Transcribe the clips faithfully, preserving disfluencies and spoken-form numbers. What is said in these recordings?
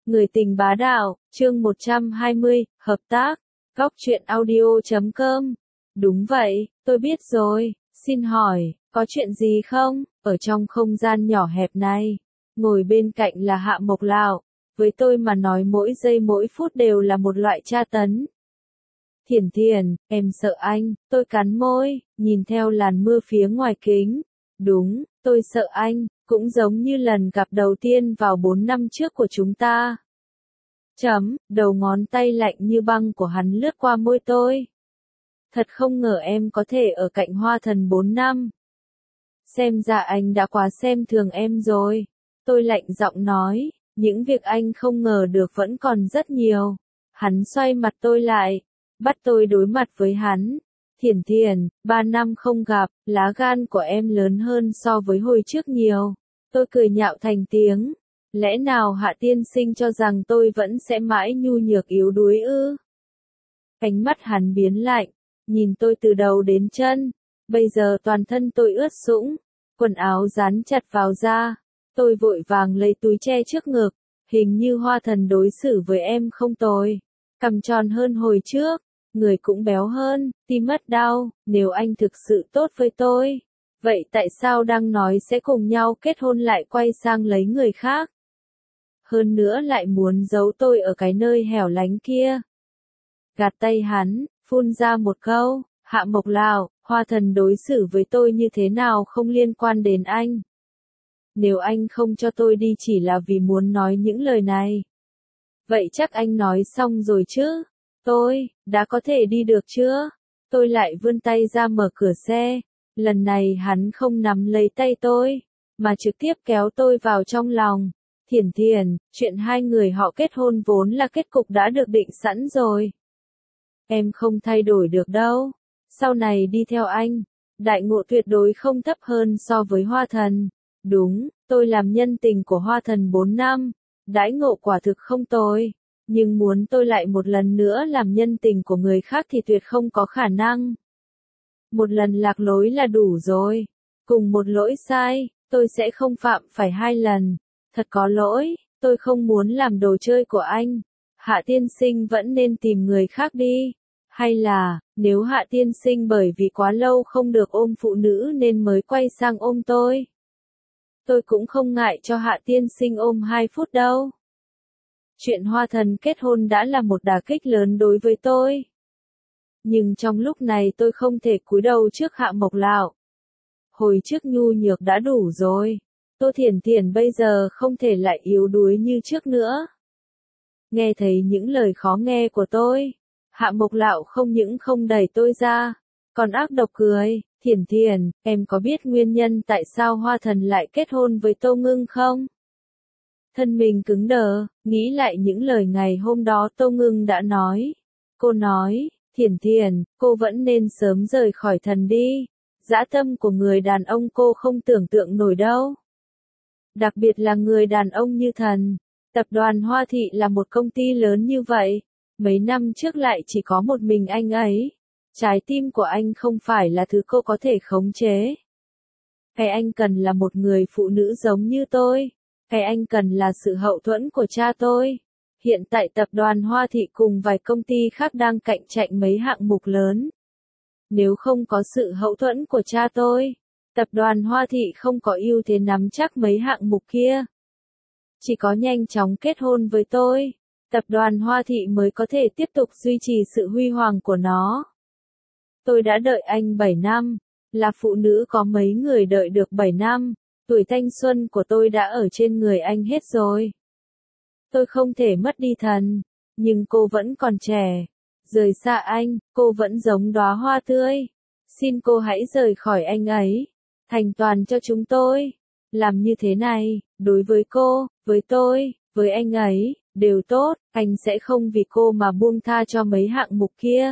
Người tình bá đạo, chương một trăm hai mươi, hợp tác, góc truyện audio chấm com. Đúng vậy, tôi biết rồi, xin hỏi, có chuyện gì không? Ở trong không gian nhỏ hẹp này, ngồi bên cạnh là Hạ Mộc Lão, với tôi mà nói mỗi giây mỗi phút đều là một loại tra tấn. Thiển Thiển, em sợ anh, tôi cắn môi, nhìn theo làn mưa phía ngoài kính. Đúng, tôi sợ anh, cũng giống như lần gặp đầu tiên vào bốn năm trước của chúng ta. Chấm, đầu ngón tay lạnh như băng của hắn lướt qua môi tôi. Thật không ngờ em có thể ở cạnh Hoa Thần bốn năm. Xem ra anh đã quá xem thường em rồi. Tôi lạnh giọng nói, những việc anh không ngờ được vẫn còn rất nhiều. Hắn xoay mặt tôi lại, bắt tôi đối mặt với hắn. Thiển Thiển, ba năm không gặp, lá gan của em lớn hơn so với hồi trước nhiều. Tôi cười nhạo thành tiếng. Lẽ nào Hạ tiên sinh cho rằng tôi vẫn sẽ mãi nhu nhược yếu đuối ư? Ánh mắt hắn biến lạnh, nhìn tôi từ đầu đến chân. Bây giờ toàn thân tôi ướt sũng, quần áo dán chặt vào da. Tôi vội vàng lấy túi che trước ngực, hình như Hoa Thần đối xử với em không tồi. Cằm tròn hơn hồi trước, người cũng béo hơn, tim mất đau. Nếu anh thực sự tốt với tôi, vậy tại sao đang nói sẽ cùng nhau kết hôn lại quay sang lấy người khác? Hơn nữa lại muốn giấu tôi ở cái nơi hẻo lánh kia. Gạt tay hắn, phun ra một câu, Hạ Mộc Lão, Hoa Thần đối xử với tôi như thế nào không liên quan đến anh. Nếu anh không cho tôi đi chỉ là vì muốn nói những lời này, vậy chắc anh nói xong rồi chứ. Tôi, đã có thể đi được chưa? Tôi lại vươn tay ra mở cửa xe. Lần này hắn không nắm lấy tay tôi, mà trực tiếp kéo tôi vào trong lòng. Thiển Thiển, chuyện hai người họ kết hôn vốn là kết cục đã được định sẵn rồi. Em không thay đổi được đâu. Sau này đi theo anh, đại ngộ tuyệt đối không thấp hơn so với Hoa Thần. Đúng, tôi làm nhân tình của Hoa Thần bốn năm, đãi ngộ quả thực không tồi. Nhưng muốn tôi lại một lần nữa làm nhân tình của người khác thì tuyệt không có khả năng. Một lần lạc lối là đủ rồi. Cùng một lỗi sai, tôi sẽ không phạm phải hai lần. Thật có lỗi, tôi không muốn làm đồ chơi của anh. Hạ tiên sinh vẫn nên tìm người khác đi. Hay là, nếu Hạ tiên sinh bởi vì quá lâu không được ôm phụ nữ nên mới quay sang ôm tôi. Tôi cũng không ngại cho Hạ tiên sinh ôm hai phút đâu. Chuyện Hoa Thần kết hôn đã là một đả kích lớn đối với tôi. Nhưng trong lúc này tôi không thể cúi đầu trước Hạ Mộc Lão. Hồi trước nhu nhược đã đủ rồi. Tô Thiển Thiển bây giờ không thể lại yếu đuối như trước nữa. Nghe thấy những lời khó nghe của tôi, Hạ Mộc Lão không những không đẩy tôi ra, còn ác độc cười. Thiển Thiển, em có biết nguyên nhân tại sao Hoa Thần lại kết hôn với Tô Ngưng không? Thân mình cứng đờ, nghĩ lại những lời ngày hôm đó Tô Ngưng đã nói. Cô nói, Thiển Thiển, cô vẫn nên sớm rời khỏi Thần đi. Dã tâm của người đàn ông cô không tưởng tượng nổi đâu. Đặc biệt là người đàn ông như Thần. Tập đoàn Hoa Thị là một công ty lớn như vậy. Mấy năm trước lại chỉ có một mình anh ấy. Trái tim của anh không phải là thứ cô có thể khống chế. Cái anh cần là một người phụ nữ giống như tôi. Cái anh cần là sự hậu thuẫn của cha tôi. Hiện tại tập đoàn Hoa Thị cùng vài công ty khác đang cạnh tranh mấy hạng mục lớn. Nếu không có sự hậu thuẫn của cha tôi, tập đoàn Hoa Thị không có ưu thế nắm chắc mấy hạng mục kia. Chỉ có nhanh chóng kết hôn với tôi, tập đoàn Hoa Thị mới có thể tiếp tục duy trì sự huy hoàng của nó. Tôi đã đợi anh bảy năm, là phụ nữ có mấy người đợi được bảy năm, tuổi thanh xuân của tôi đã ở trên người anh hết rồi. Tôi không thể mất đi Thần, nhưng cô vẫn còn trẻ. Rời xa anh, cô vẫn giống đóa hoa tươi. Xin cô hãy rời khỏi anh ấy, thành toàn cho chúng tôi. Làm như thế này, đối với cô, với tôi, với anh ấy, đều tốt. Anh sẽ không vì cô mà buông tha cho mấy hạng mục kia.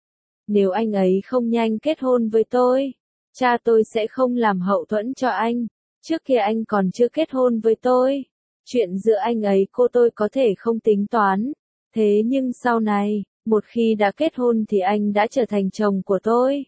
Nếu anh ấy không nhanh kết hôn với tôi, cha tôi sẽ không làm hậu thuẫn cho anh. Trước kia anh còn chưa kết hôn với tôi. Chuyện giữa anh ấy cô tôi có thể không tính toán. Thế nhưng sau này, một khi đã kết hôn thì anh đã trở thành chồng của tôi.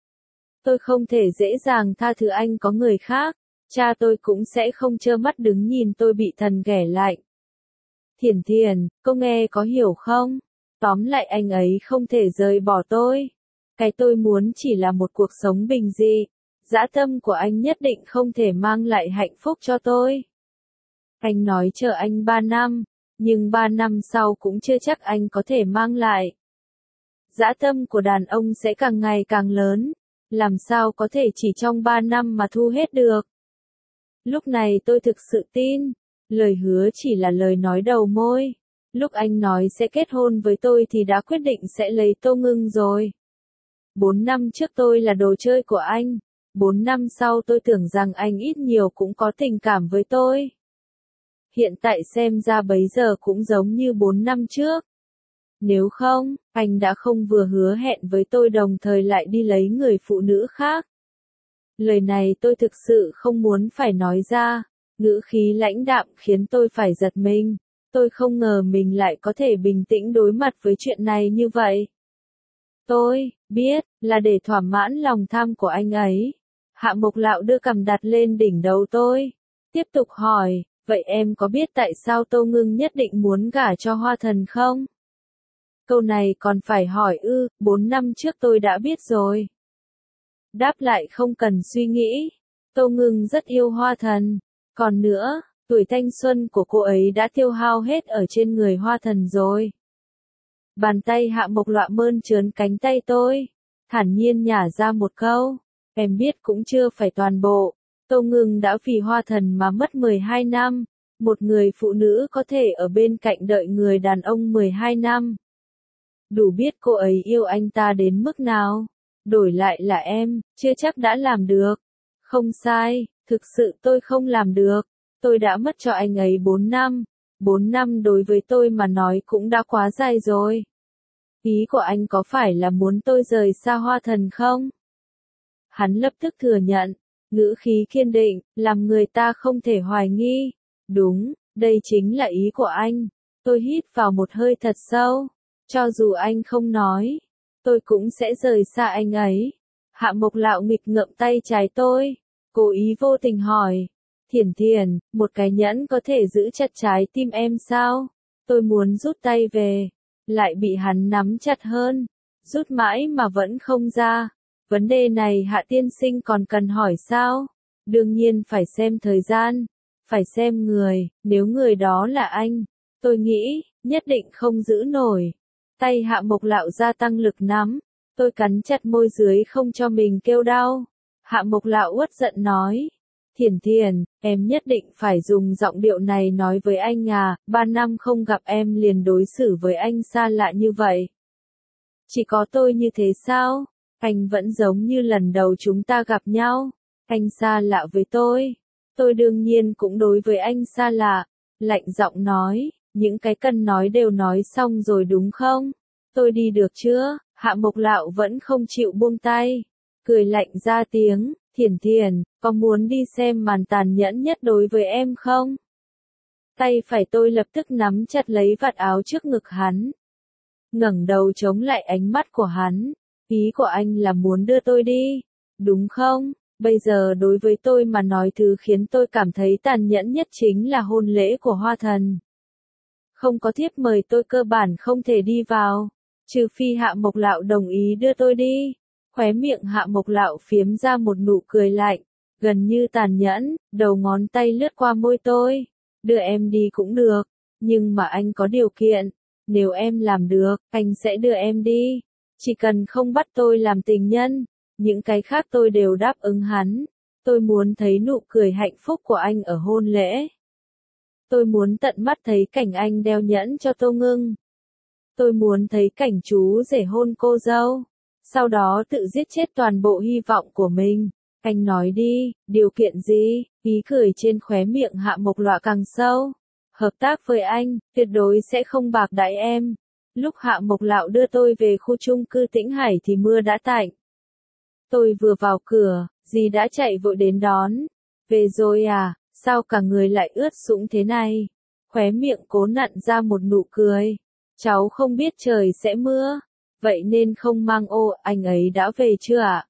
Tôi không thể dễ dàng tha thứ anh có người khác. Cha tôi cũng sẽ không trơ mắt đứng nhìn tôi bị Thần ghẻ lạnh. Thiển Thiển, cô nghe có hiểu không? Tóm lại anh ấy không thể rời bỏ tôi. Cái tôi muốn chỉ là một cuộc sống bình dị. Dã tâm của anh nhất định không thể mang lại hạnh phúc cho tôi. Anh nói chờ anh ba năm, nhưng ba năm sau cũng chưa chắc anh có thể mang lại. Dã tâm của đàn ông sẽ càng ngày càng lớn, làm sao có thể chỉ trong ba năm mà thu hết được. Lúc này tôi thực sự tin, lời hứa chỉ là lời nói đầu môi. Lúc anh nói sẽ kết hôn với tôi thì đã quyết định sẽ lấy Tô Ngưng rồi. Bốn năm trước tôi là đồ chơi của anh. Bốn năm sau tôi tưởng rằng anh ít nhiều cũng có tình cảm với tôi. Hiện tại xem ra bấy giờ cũng giống như bốn năm trước. Nếu không, anh đã không vừa hứa hẹn với tôi đồng thời lại đi lấy người phụ nữ khác. Lời này tôi thực sự không muốn phải nói ra, ngữ khí lãnh đạm khiến tôi phải giật mình. Tôi không ngờ mình lại có thể bình tĩnh đối mặt với chuyện này như vậy. Tôi biết là để thỏa mãn lòng tham của anh ấy. Hạ Mộc Lạo đưa cằm đặt lên đỉnh đầu tôi, tiếp tục hỏi, vậy em có biết tại sao Tô Ngưng nhất định muốn gả cho Hoa Thần không? Câu này còn phải hỏi ư, bốn năm trước tôi đã biết rồi. Đáp lại không cần suy nghĩ, Tô Ngưng rất yêu Hoa Thần. Còn nữa, tuổi thanh xuân của cô ấy đã tiêu hao hết ở trên người Hoa Thần rồi. Bàn tay Hạ Mộc Lạo mơn trớn cánh tay tôi, thản nhiên nhả ra một câu, em biết cũng chưa phải toàn bộ. Tô Ngưng đã vì Hoa Thần mà mất mười hai năm, một người phụ nữ có thể ở bên cạnh đợi người đàn ông mười hai năm. Đủ biết cô ấy yêu anh ta đến mức nào. Đổi lại là em, chưa chắc đã làm được. Không sai, thực sự tôi không làm được. Tôi đã mất cho anh ấy bốn năm. bốn năm đối với tôi mà nói cũng đã quá dài rồi. Ý của anh có phải là muốn tôi rời xa Hoa Thần không? Hắn lập tức thừa nhận, ngữ khí kiên định, làm người ta không thể hoài nghi. Đúng, đây chính là ý của anh. Tôi hít vào một hơi thật sâu. Cho dù anh không nói, tôi cũng sẽ rời xa anh ấy. Hạ Mộc Lạo nghịch ngợm tay trái tôi, cố ý vô tình hỏi, Thiển Thiển, một cái nhẫn có thể giữ chặt trái tim em sao? Tôi muốn rút tay về, lại bị hắn nắm chặt hơn, rút mãi mà vẫn không ra. Vấn đề này Hạ tiên sinh còn cần hỏi sao? Đương nhiên phải xem thời gian, phải xem người, nếu người đó là anh, tôi nghĩ, nhất định không giữ nổi. Tay Hạ Mộc Lạo gia tăng lực nắm, tôi cắn chặt môi dưới không cho mình kêu đau. Hạ Mộc Lạo uất giận nói, Thiển Thiển, em nhất định phải dùng giọng điệu này nói với anh à, ba năm không gặp em liền đối xử với anh xa lạ như vậy. Chỉ có tôi như thế sao? Anh vẫn giống như lần đầu chúng ta gặp nhau. Anh xa lạ với tôi. Tôi đương nhiên cũng đối với anh xa lạ. Lạnh giọng nói, những cái cần nói đều nói xong rồi đúng không? Tôi đi được chưa? Hạ Mộc Lạo vẫn không chịu buông tay. Cười lạnh ra tiếng, Thiển Thiển, có muốn đi xem màn tàn nhẫn nhất đối với em không? Tay phải tôi lập tức nắm chặt lấy vạt áo trước ngực hắn. Ngẩng đầu chống lại ánh mắt của hắn. Ý của anh là muốn đưa tôi đi, đúng không? Bây giờ đối với tôi mà nói thứ khiến tôi cảm thấy tàn nhẫn nhất chính là hôn lễ của Hoa Thần. Không có thiếp mời tôi cơ bản không thể đi vào, trừ phi Hạ Mộc Lạo đồng ý đưa tôi đi. Khóe miệng Hạ Mộc Lạo phiếm ra một nụ cười lạnh, gần như tàn nhẫn, đầu ngón tay lướt qua môi tôi. Đưa em đi cũng được, nhưng mà anh có điều kiện, nếu em làm được, anh sẽ đưa em đi. Chỉ cần không bắt tôi làm tình nhân, những cái khác tôi đều đáp ứng hắn. Tôi muốn thấy nụ cười hạnh phúc của anh ở hôn lễ. Tôi muốn tận mắt thấy cảnh anh đeo nhẫn cho Tô Ngưng. Tôi muốn thấy cảnh chú rể hôn cô dâu, sau đó tự giết chết toàn bộ hy vọng của mình. Anh nói đi, điều kiện gì? Ý cười trên khóe miệng Hạ Mộc Lạo càng sâu. Hợp tác với anh, tuyệt đối sẽ không bạc đãi em. Lúc Hạ Mộc Lạo đưa tôi về khu chung cư Tĩnh Hải thì mưa đã tạnh. Tôi vừa vào cửa, dì đã chạy vội đến đón. Về rồi à, sao cả người lại ướt sũng thế này? Khóe miệng cố nặn ra một nụ cười. Cháu không biết trời sẽ mưa, vậy nên không mang ô, anh ấy đã về chưa ạ?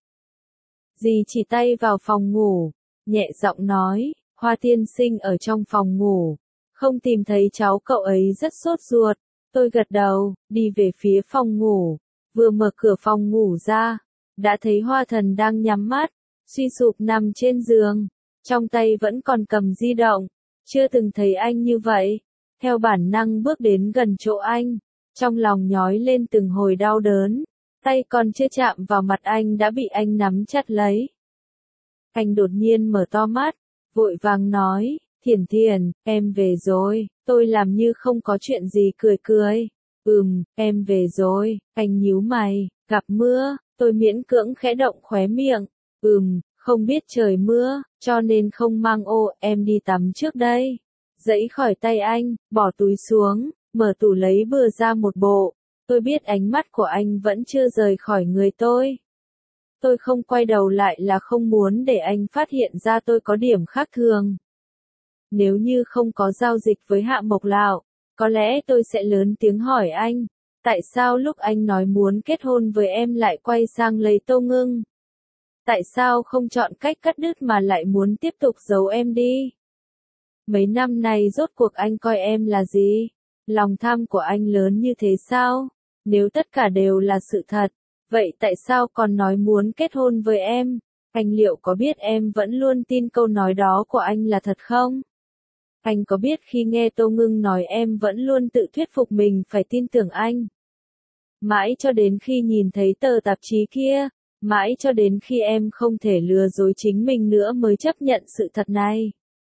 Dì chỉ tay vào phòng ngủ, nhẹ giọng nói, Hoa tiên sinh ở trong phòng ngủ. Không tìm thấy cháu cậu ấy rất sốt ruột. Tôi gật đầu, đi về phía phòng ngủ. Vừa mở cửa phòng ngủ ra, đã thấy Hoa Thần đang nhắm mắt, suy sụp nằm trên giường. Trong tay vẫn còn cầm di động. Chưa từng thấy anh như vậy. Theo bản năng bước đến gần chỗ anh. Trong lòng nhói lên từng hồi đau đớn. Tay còn chưa chạm vào mặt anh đã bị anh nắm chặt lấy. Anh đột nhiên mở to mắt, vội vàng nói, Thiển Thiển, em về rồi. Tôi làm như không có chuyện gì cười cười. Ừm, em về rồi. Anh nhíu mày, gặp mưa. Tôi miễn cưỡng khẽ động khóe miệng. Ừm, không biết trời mưa, cho nên không mang ô, em đi tắm trước đây. Giãy khỏi tay anh, bỏ túi xuống, mở tủ lấy bừa ra một bộ. Tôi biết ánh mắt của anh vẫn chưa rời khỏi người tôi. Tôi không quay đầu lại là không muốn để anh phát hiện ra tôi có điểm khác thường. Nếu như không có giao dịch với Hạ Mộc Lạo, có lẽ tôi sẽ lớn tiếng hỏi anh, tại sao lúc anh nói muốn kết hôn với em lại quay sang lấy Tô Ngưng? Tại sao không chọn cách cắt đứt mà lại muốn tiếp tục giấu em đi? Mấy năm này rốt cuộc anh coi em là gì? Lòng tham của anh lớn như thế sao? Nếu tất cả đều là sự thật, vậy tại sao còn nói muốn kết hôn với em? Anh liệu có biết em vẫn luôn tin câu nói đó của anh là thật không? Anh có biết khi nghe Tô Ngưng nói em vẫn luôn tự thuyết phục mình phải tin tưởng anh? Mãi cho đến khi nhìn thấy tờ tạp chí kia, mãi cho đến khi em không thể lừa dối chính mình nữa mới chấp nhận sự thật này.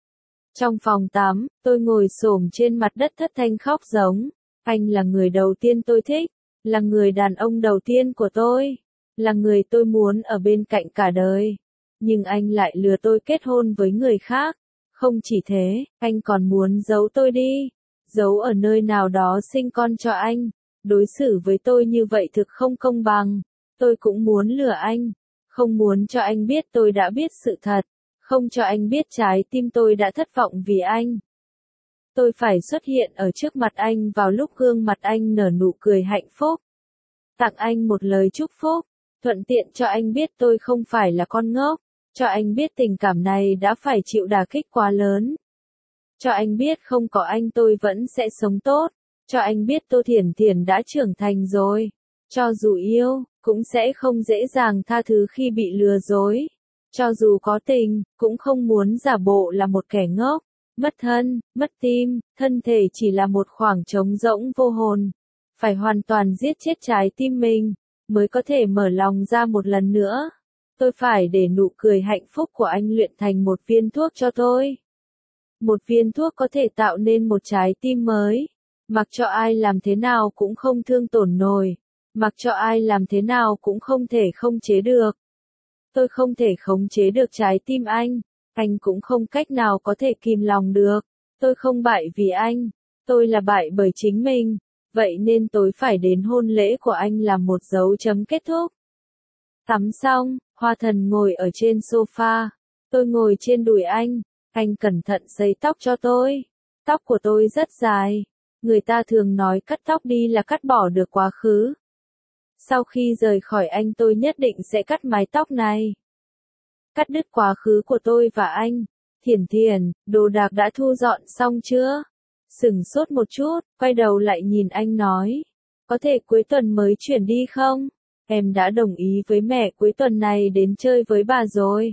Trong phòng tắm, tôi ngồi xổm trên mặt đất thất thanh khóc giống. Anh là người đầu tiên tôi thích, là người đàn ông đầu tiên của tôi, là người tôi muốn ở bên cạnh cả đời. Nhưng anh lại lừa tôi kết hôn với người khác. Không chỉ thế, anh còn muốn giấu tôi đi, giấu ở nơi nào đó sinh con cho anh. Đối xử với tôi như vậy thực không công bằng. Tôi cũng muốn lừa anh, không muốn cho anh biết tôi đã biết sự thật, không cho anh biết trái tim tôi đã thất vọng vì anh. Tôi phải xuất hiện ở trước mặt anh vào lúc gương mặt anh nở nụ cười hạnh phúc. Tặng anh một lời chúc phúc, thuận tiện cho anh biết tôi không phải là con ngốc, cho anh biết tình cảm này đã phải chịu đả kích quá lớn. Cho anh biết không có anh tôi vẫn sẽ sống tốt, cho anh biết Tô Thiển Thiển đã trưởng thành rồi. Cho dù yêu, cũng sẽ không dễ dàng tha thứ khi bị lừa dối. Cho dù có tình, cũng không muốn giả bộ là một kẻ ngốc. Mất thân, mất tim, thân thể chỉ là một khoảng trống rỗng vô hồn. Phải hoàn toàn giết chết trái tim mình, mới có thể mở lòng ra một lần nữa. Tôi phải để nụ cười hạnh phúc của anh luyện thành một viên thuốc cho tôi. Một viên thuốc có thể tạo nên một trái tim mới. Mặc cho ai làm thế nào cũng không thương tổn nổi. Mặc cho ai làm thế nào cũng không thể không chế được. Tôi không thể khống chế được trái tim anh. Anh cũng không cách nào có thể kìm lòng được. Tôi không bại vì anh. Tôi là bại bởi chính mình. Vậy nên tôi phải đến hôn lễ của anh làm một dấu chấm kết thúc. Tắm xong, Hoa Thần ngồi ở trên sofa. Tôi ngồi trên đùi anh. Anh cẩn thận sấy tóc cho tôi. Tóc của tôi rất dài. Người ta thường nói cắt tóc đi là cắt bỏ được quá khứ. Sau khi rời khỏi anh tôi nhất định sẽ cắt mái tóc này. Cắt đứt quá khứ của tôi và anh. Thiển Thiển, đồ đạc đã thu dọn xong chưa? Sửng sốt một chút, quay đầu lại nhìn anh nói. Có thể cuối tuần mới chuyển đi không? Em đã đồng ý với mẹ cuối tuần này đến chơi với bà rồi.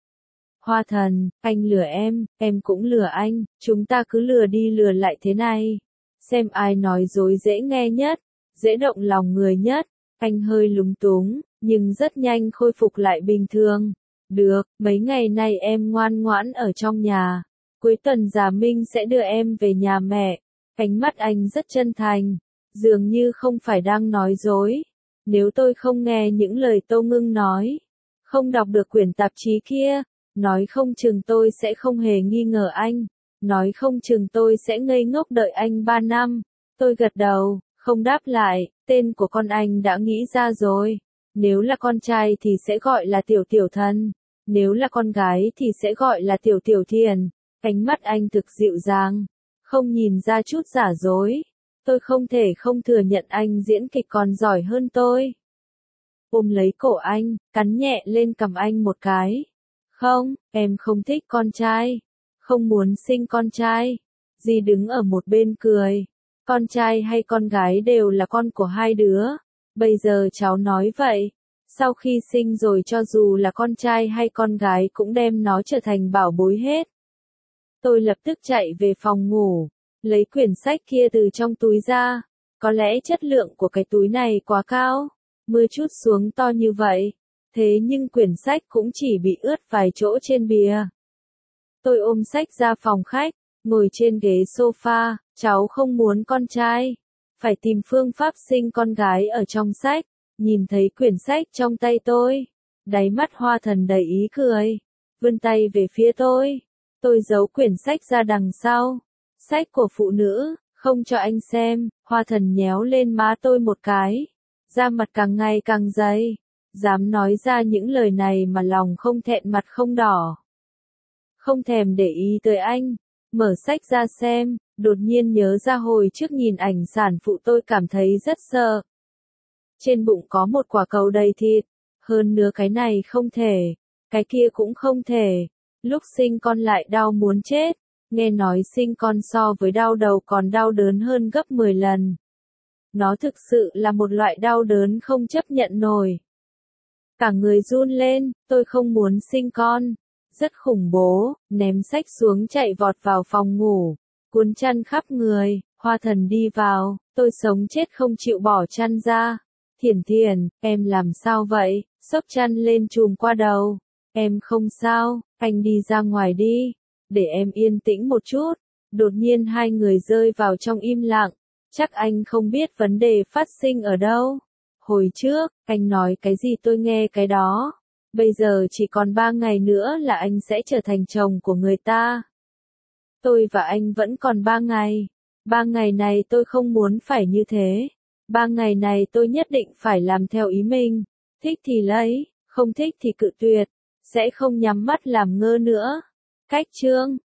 Hoa Thần, anh lừa em, em cũng lừa anh, chúng ta cứ lừa đi lừa lại thế này. Xem ai nói dối dễ nghe nhất, dễ động lòng người nhất. Anh hơi lúng túng, nhưng rất nhanh khôi phục lại bình thường. Được, mấy ngày nay em ngoan ngoãn ở trong nhà. Cuối tuần Già Minh sẽ đưa em về nhà mẹ. Ánh mắt anh rất chân thành, dường như không phải đang nói dối. Nếu tôi không nghe những lời Tô Ngưng nói, không đọc được quyển tạp chí kia, nói không chừng tôi sẽ không hề nghi ngờ anh. Nói không chừng tôi sẽ ngây ngốc đợi anh ba năm. Tôi gật đầu, không đáp lại, tên của con anh đã nghĩ ra rồi. Nếu là con trai thì sẽ gọi là Tiểu Tiểu Thần. Nếu là con gái thì sẽ gọi là Tiểu Tiểu Thiền. Ánh mắt anh thực dịu dàng, không nhìn ra chút giả dối. Tôi không thể không thừa nhận anh diễn kịch còn giỏi hơn tôi. Ôm lấy cổ anh, cắn nhẹ lên cằm anh một cái. Không, em không thích con trai. Không muốn sinh con trai. Dì đứng ở một bên cười. Con trai hay con gái đều là con của hai đứa. Bây giờ cháu nói vậy. Sau khi sinh rồi cho dù là con trai hay con gái cũng đem nó trở thành bảo bối hết. Tôi lập tức chạy về phòng ngủ. Lấy quyển sách kia từ trong túi ra. Có lẽ chất lượng của cái túi này quá cao. Mưa chút xuống to như vậy. Thế nhưng quyển sách cũng chỉ bị ướt vài chỗ trên bìa. Tôi ôm sách ra phòng khách. Ngồi trên ghế sofa. Cháu không muốn con trai. Phải tìm phương pháp sinh con gái ở trong sách. Nhìn thấy quyển sách trong tay tôi. Đáy mắt Hoa Thần đầy ý cười. Vươn tay về phía tôi. Tôi giấu quyển sách ra đằng sau. Sách của phụ nữ, không cho anh xem. Hoa Thần nhéo lên má tôi một cái. Da mặt càng ngày càng dày. Dám nói ra những lời này mà lòng không thẹn mặt không đỏ. Không thèm để ý tới anh. Mở sách ra xem. Đột nhiên nhớ ra hồi trước nhìn ảnh sản phụ tôi cảm thấy rất sợ. Trên bụng có một quả cầu đầy thịt. Hơn nữa cái này không thể. Cái kia cũng không thể. Lúc sinh con lại đau muốn chết. Nghe nói sinh con so với đau đầu còn đau đớn hơn gấp mười lần. Nó thực sự là một loại đau đớn không chấp nhận nổi. Cả người run lên, tôi không muốn sinh con. Rất khủng bố, ném sách xuống chạy vọt vào phòng ngủ. Cuốn chăn khắp người, Hoa Thần đi vào, tôi sống chết không chịu bỏ chăn ra. Thiển Thiển, em làm sao vậy? Xốc chăn lên trùm qua đầu. Em không sao, anh đi ra ngoài đi. Để em yên tĩnh một chút. Đột nhiên hai người rơi vào trong im lặng. Chắc anh không biết vấn đề phát sinh ở đâu. Hồi trước, anh nói cái gì tôi nghe cái đó. Bây giờ chỉ còn ba ngày nữa là anh sẽ trở thành chồng của người ta. Tôi và anh vẫn còn ba ngày. Ba ngày này tôi không muốn phải như thế. Ba ngày này tôi nhất định phải làm theo ý mình. Thích thì lấy, không thích thì cự tuyệt. Sẽ không nhắm mắt làm ngơ nữa. Cách chương